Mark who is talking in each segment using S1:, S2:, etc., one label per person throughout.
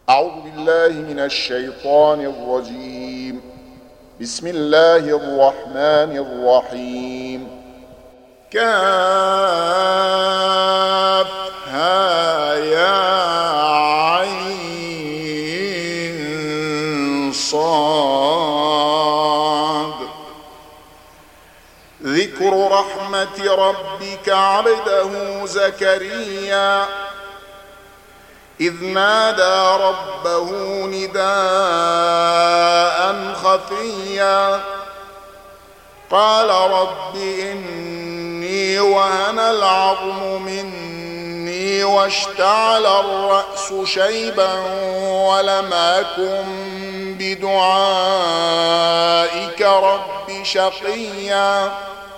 S1: أعوذ بالله من الشيطان الرجيم. بسم الله الرحمن الرحيم. كافها يا عين صاد. ذكر رحمة ربك عبده زكريا إذ نادى ربه نداء خفيا قال رب إني وهن العظم مني واشتعل الرأس شيبا ولم أكن بدعائك رب شقيا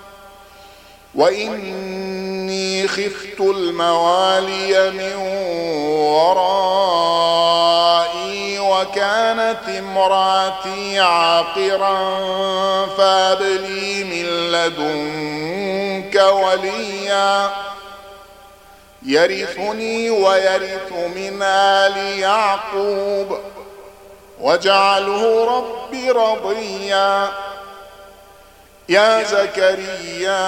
S1: وإني خفت الموالي من ورائي وكانت امرأتي عاقرا فهب لي من لدنك وليا يرثني ويرث من آل يعقوب واجعله رب رضيا. يا زكريا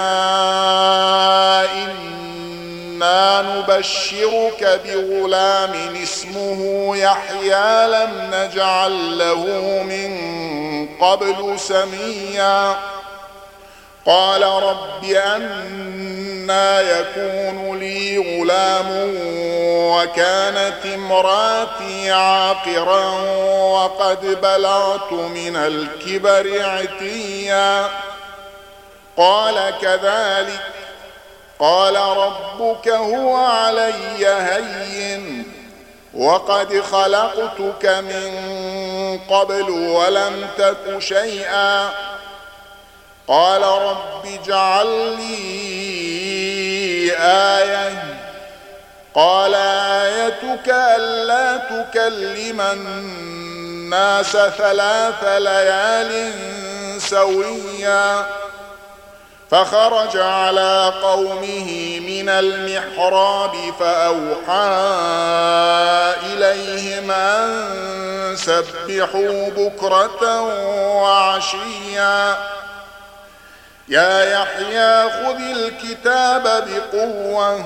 S1: إنا نبشرك بغلام اسمه يحيى لم نجعل له من قبل سميا قال رب أنى يكون لي غلام وكانت امرأتي عاقرا وقد بلغت من الكبر عتيا قال كذلك قال ربك هو علي هين وقد خلقتك من قبل ولم تك شيئا قال رب اجعل لي آية قال آيتك ألا تكلم الناس 3 ليال سويا فخرج على قومه من المحراب فأوحى إليهم أن سبحوا بكرة وعشيا يا يحيى خذ الكتاب بقوة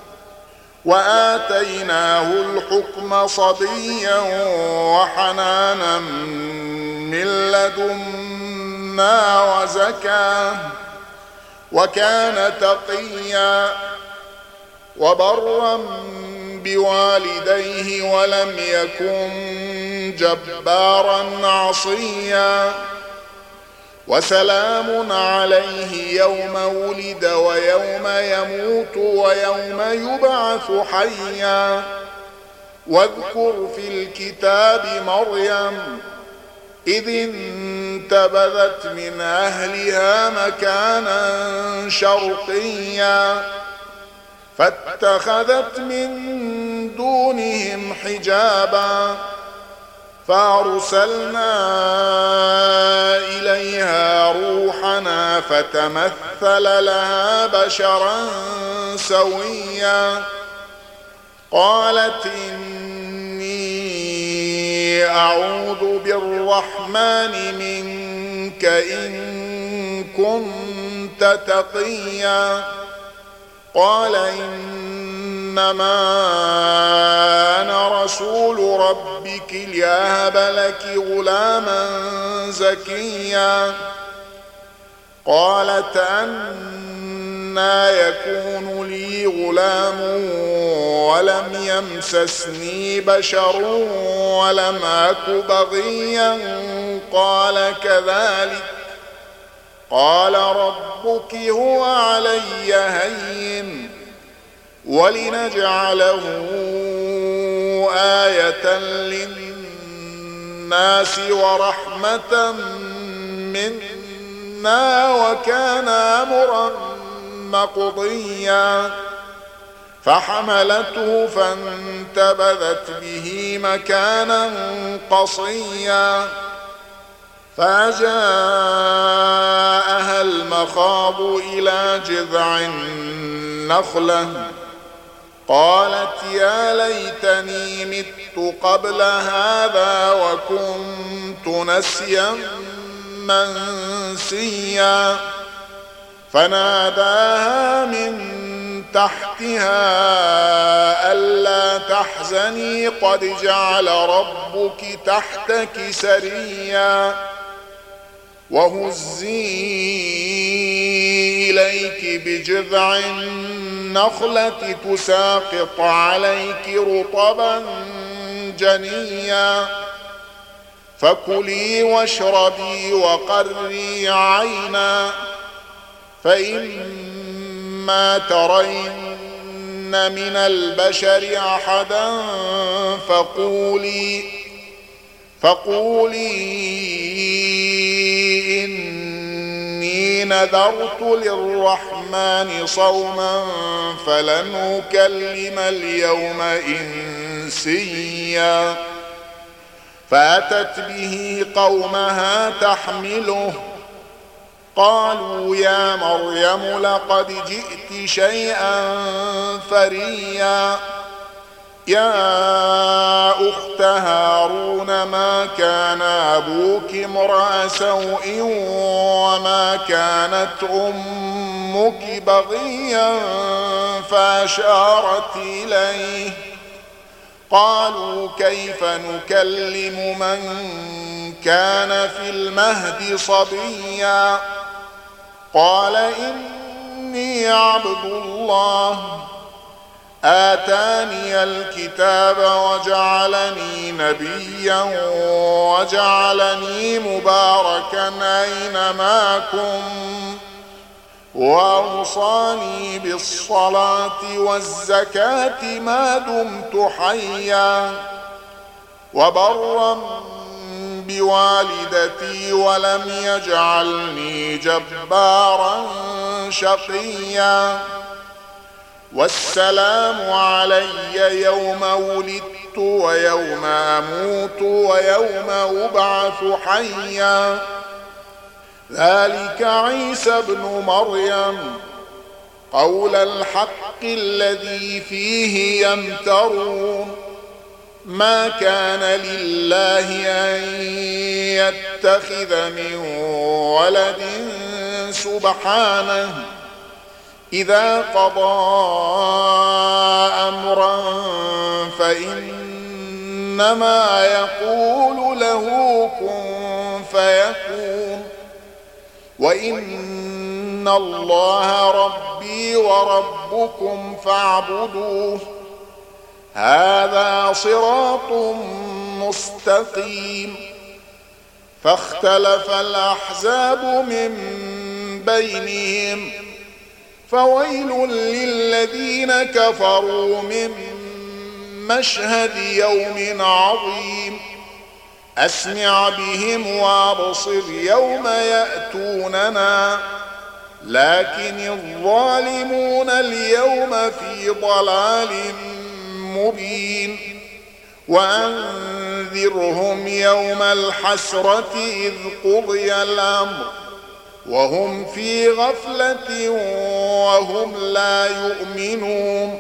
S1: وآتيناه الحكم صبيا وحنانا من لدنا وزكاه وكان تقيا وبرا بوالديه ولم يكن جبارا عصيا وسلام عليه يوم ولد ويوم يموت ويوم يبعث حيا واذكر في الكتاب مريم إذ انتبذت من أهلها مكانا شرقيا فاتخذت من دونهم حجابا فأرسلنا إليها روحنا فتمثل لها بشرا سويا قالت إني أعوذ بالرحمن منك إن كنت تقيا قال إنما أنا رسول ربك لأهب لك غلاما زكيا قالت أنى يكون لي غلام ولم يمسسني بشر ولم أك بغيا قال كذلك قال ربك هو علي هين ولنجعله آية للناس ورحمة منا وكان أمرا مقضيا فحملته فانتبذت به مكانا قصيا فجاءها المخاض إلى جذع النخلة قالت يا ليتني مت قبل هذا وكنت نسيا منسيا فناداها من تحتها ألا تحزني قد جعل ربك تحتك سريا وهزي إليك بجذع النخلة تساقط عليك رطبا جنيا فكلي واشربي وقري عينا فإما ترين من البشر أحدا فقولي إني نذرت للرحمن صوما فلن أكلم اليوم إنسيا فأتت به قومها تحمله قالوا يا مريم لقد جئت شيئا فريا يا أخت هارون ما كان أبوك امرأ سوء وما كانت أمك بغيا فأشارت إليه قالوا كيف نكلم من كان في المهد صبيا قال إني عبد الله آتاني الكتاب وجعلني نبيا وجعلني مباركا أينما كنت وأوصاني بالصلاة والزكاة ما دمت حيا وبرا بوالدتي ولم يجعلني جبارا شقيا والسلام علي يوم ولدت ويوم أموت ويوم أبعث حيا ذلك عيسى ابن مريم قول الحق الذي فيه يمترون ما كان لله أن يتخذ من ولد سبحانه إذا قضى أمرا فإنما يقول له كن فيكون وإن الله ربي وربكم فاعبدوه هذا صراط مستقيم فاختلف الأحزاب من بينهم فويل للذين كفروا من مشهد يوم عظيم أسمع بهم وابصر يوم يأتوننا لكن الظالمون اليوم في ضلال مبين وأنذرهم يوم الحسرة إذ قضي الأمر وهم في غفلة وهم لا يؤمنون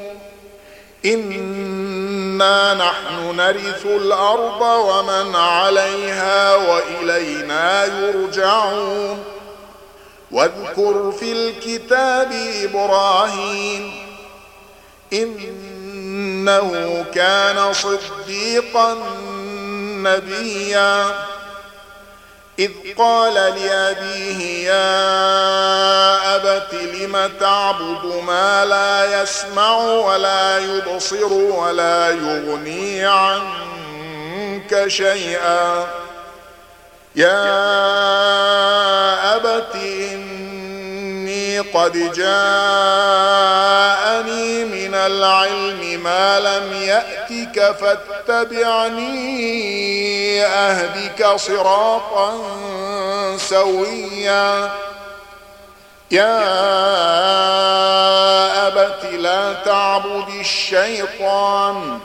S1: إنا نحن نرث الأرض ومن عليها وإلينا يرجعون واذكر في الكتاب إبراهيم إنه كان صديقا نبيا إذ قال لأبيه يا أبت لم تعبد ما لا يسمع ولا يبصر ولا يغني عنك شيئا يا أبت إني قد جاءني من العلم ما لم يأتك فاتبعني أهدك صراطا سويا يا أبت لا تعبد الشيطان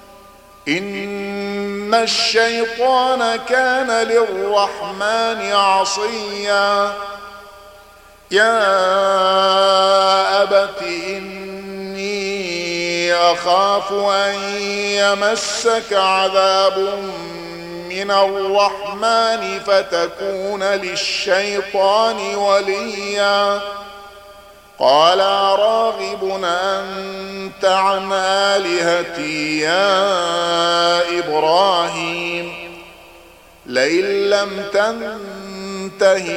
S1: إن الشيطان كان للرحمن عصيا يا أبت إني أخاف أن يمسك عذاب من الرحمن فتكون للشيطان وليا قال راغب أنت عن آلهتي يا إبراهيم لئن لم تنته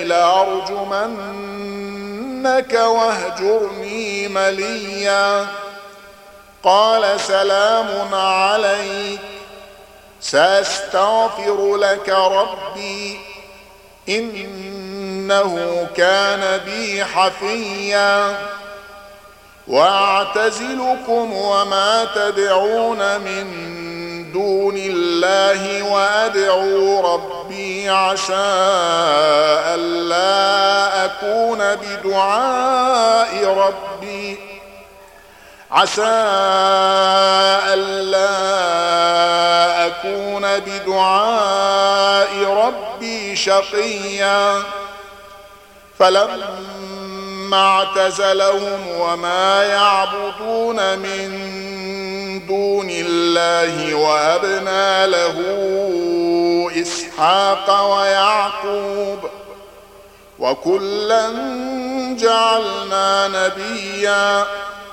S1: لأرجمنك واهجرني مليا قال سلام عليك سأستغفر لك ربي إنه كان بي حفيا وأعتزلكم وما تدعون من دون الله وأدعو ربي عسى ألا أكون بدعاء ربي شقيا فلما اعتزلهم وما يعبدون من دون الله وهبنا له إسحاق ويعقوب وكلا جعلنا نبيا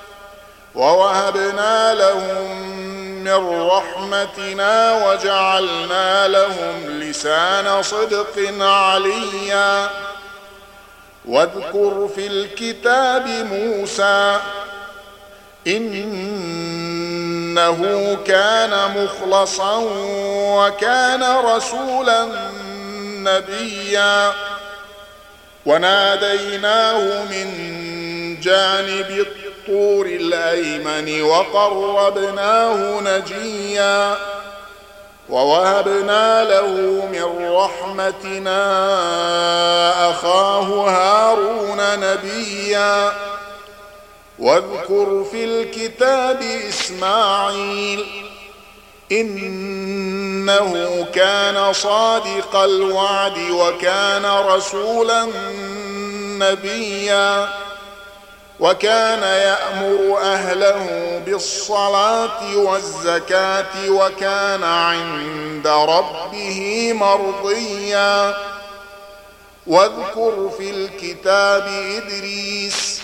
S1: ووهبنا لهم من رحمتنا وجعلنا لهم لسان صدق عليا واذكر في الكتاب موسى إنه كان مخلصا وكان رسولا نبيا وناديناه من جانب الطور الأيمن وقربناه نجيا ووهبنا له من رحمتنا أخاه هارون نبيا واذكر في الكتاب إسماعيل إنه كان صادق الوعد وكان رسولا نبيا وكان يأمر أهله بالصلاة والزكاة وكان عند ربه مرضيا واذكر في الكتاب إدريس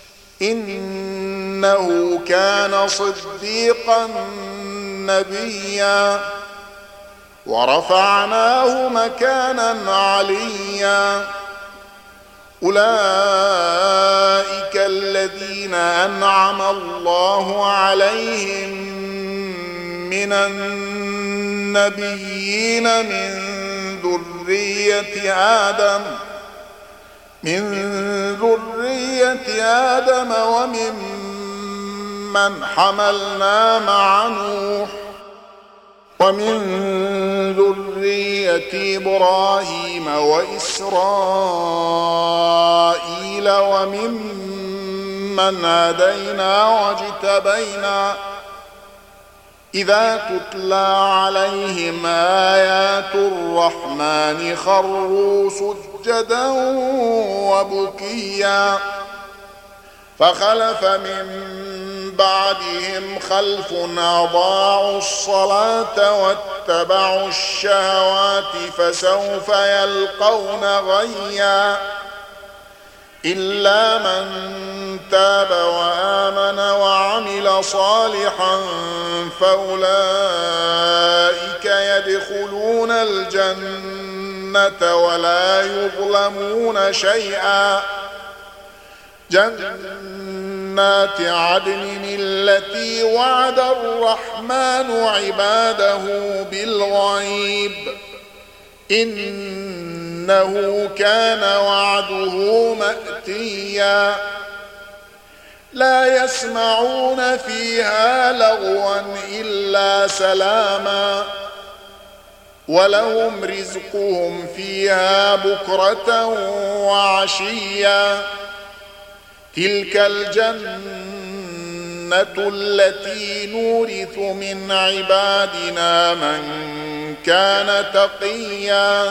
S1: إنه كان صديقا نبيا ورفعناه مكانا عليا أولئك الذين أنعم الله عليهم من النبيين من ذرية آدم وممن حملنا مع نوح ومن ذرية إبراهيم وإسرائيل وممن هدينا واجتبينا إذا تتلى عليهم آيات الرحمن خروا سجدا وبكيا فخلف من بعدهم خلف أضاعوا الصلاة واتبعوا الشهوات فسوف يلقون غيا إلا من تاب وآمن وعمل صالحا فأولئك يدخلون الجنة ولا يظلمون شيئا جنات عدن التي وعد الرحمن عباده بالغيب إنه كان وعده مأتيا لا يسمعون فيها لغوا إلا سلاما ولهم رزقهم فيها بكرة وعشيا تلك الجنة التي نورث من عبادنا من كان تقيا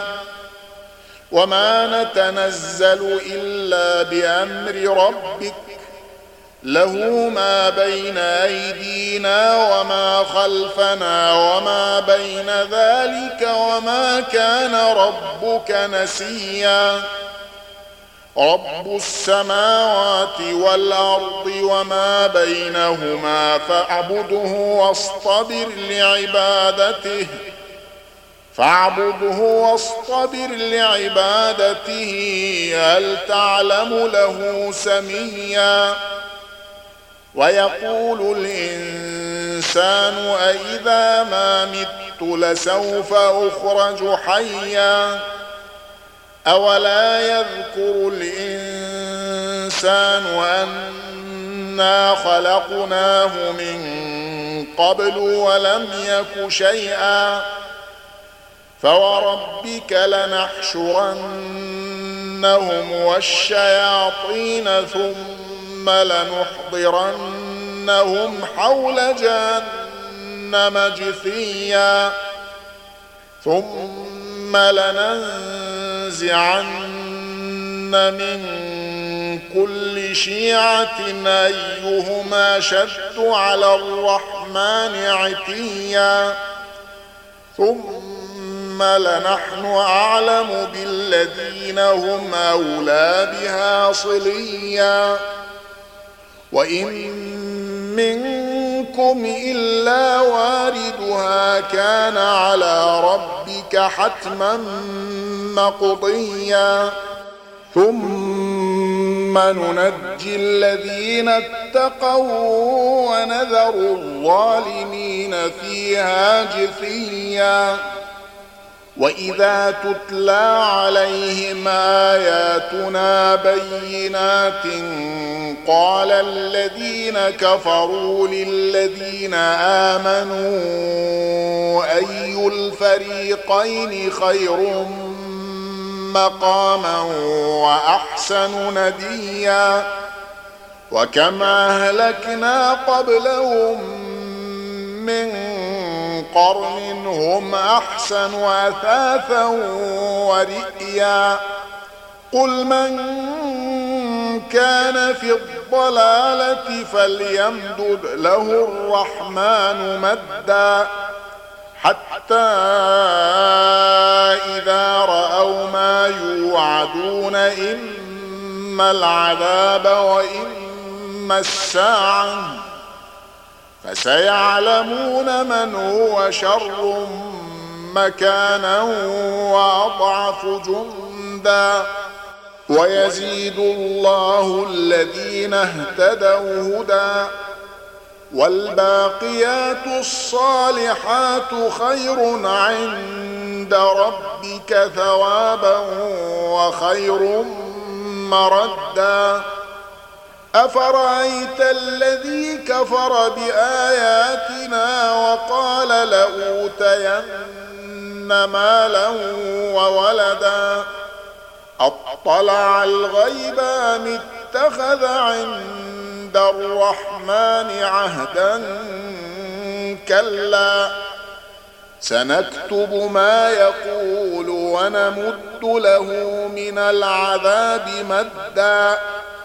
S1: وما نتنزل إلا بأمر ربك له ما بين أيدينا وما خلفنا وما بين ذلك وما كان ربك نسيا رب السماوات والأرض وما بينهما فاعبده واصطبر لعبادته هل تعلم له سميا ويقول الإنسان أإذا ما مت لسوف أخرج حيا أولا يذكر الإنسان أنا خلقناه من قبل ولم يك شيئا فوربك لنحشرنهم والشياطين ثم لنحضرنهم حول جهنم جثيا ثم لننزعن من كل شيعة أيهما شد على الرحمن عتيا ثم لنحن أعلم بالذين هم أولى بها صليا وإن منكم إلا واردها كان على ربك حتما مقضيا ثم ننجي الذين اتقوا ونذر الظالمين فيها جثيا وإذا تتلى عليهم آياتنا بينات قال الذين كفروا للذين آمنوا أي الفريقين خير مقاما وأحسن نديا وكم أهلكنا قبلهم من قرن هم أحسن أثاثا ورئيا قل من كان في الضلالة فليمدد له الرحمن مدا حتى إذا رأوا ما يوعدون إما العذاب وإما الساعة فسيعلمون من هو شر مكانا وأضعف جندا ويزيد الله الذين اهتدوا هدى والباقيات الصالحات خير عند ربك ثوابا وخير مردا أفرأيت الذي كفر بآياتنا وقال لأوتين مالا وولدا أطلع الغيب أم اتخذ عند الرحمن عهدا كلا سنكتب ما يقول ونمد له من العذاب مدا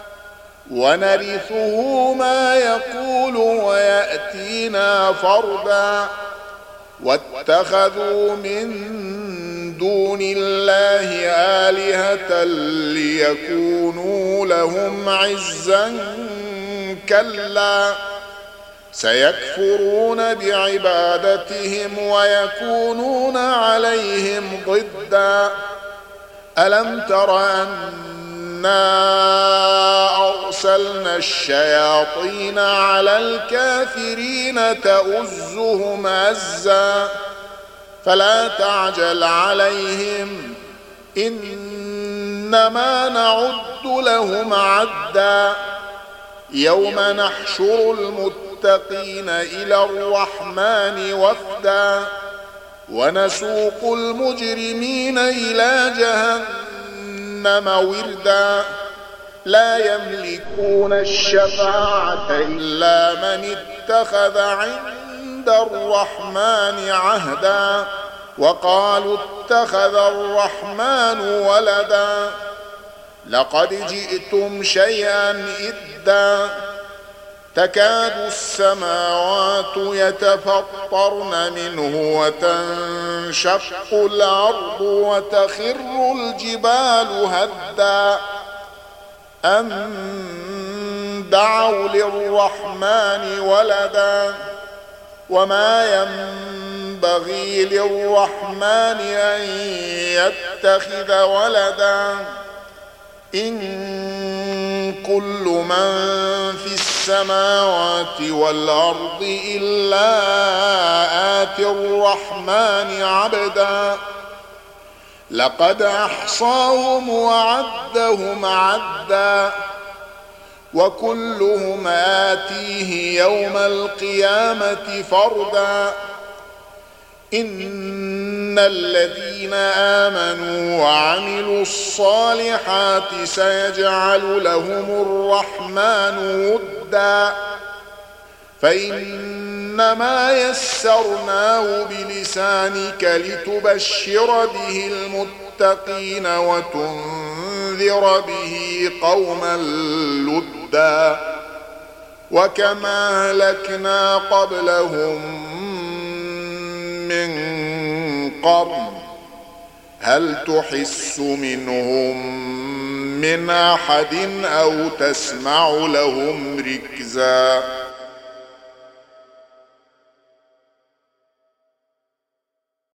S1: ونرثه ما يقول ويأتينا فردا واتخذوا من دون الله آلهة ليكونوا لهم عزا كلا سيكفرون بعبادتهم ويكونون عليهم ضدا ألم تر أرسلنا الشياطين على الكافرين تؤزهم أزا فلا تعجل عليهم إنما نعد لهم عدا يوم نحشر المتقين إلى الرحمن وفدا ونسوق المجرمين إلى جهنم وردا لا يملكون الشفاعة إلا من اتخذ عند الرحمن عهدا وقالوا اتخذ الرحمن ولدا لقد جئتم شيئا إدا تكاد السماوات يتفطرن منه وتنشق الأرض وتخر الجبال هدا أن دعوا للرحمن ولدا وما ينبغي للرحمن أن يتخذ ولدا إن كل من في السماوات والأرض إلا آتي الرحمن عبدا لقد أحصاهم وعدهم عدا وكلهم آتيه يوم القيامة فردا إن الذين آمنوا وعملوا الصالحات سيجعل لهم الرحمن ودا فإنما يسرناه بلسانك لتبشر به المتقين وتنذر به قوما لدا وكما أهلكنا قبلهم من قرن هل تحس منهم من أحد أو تسمع لهم ركزا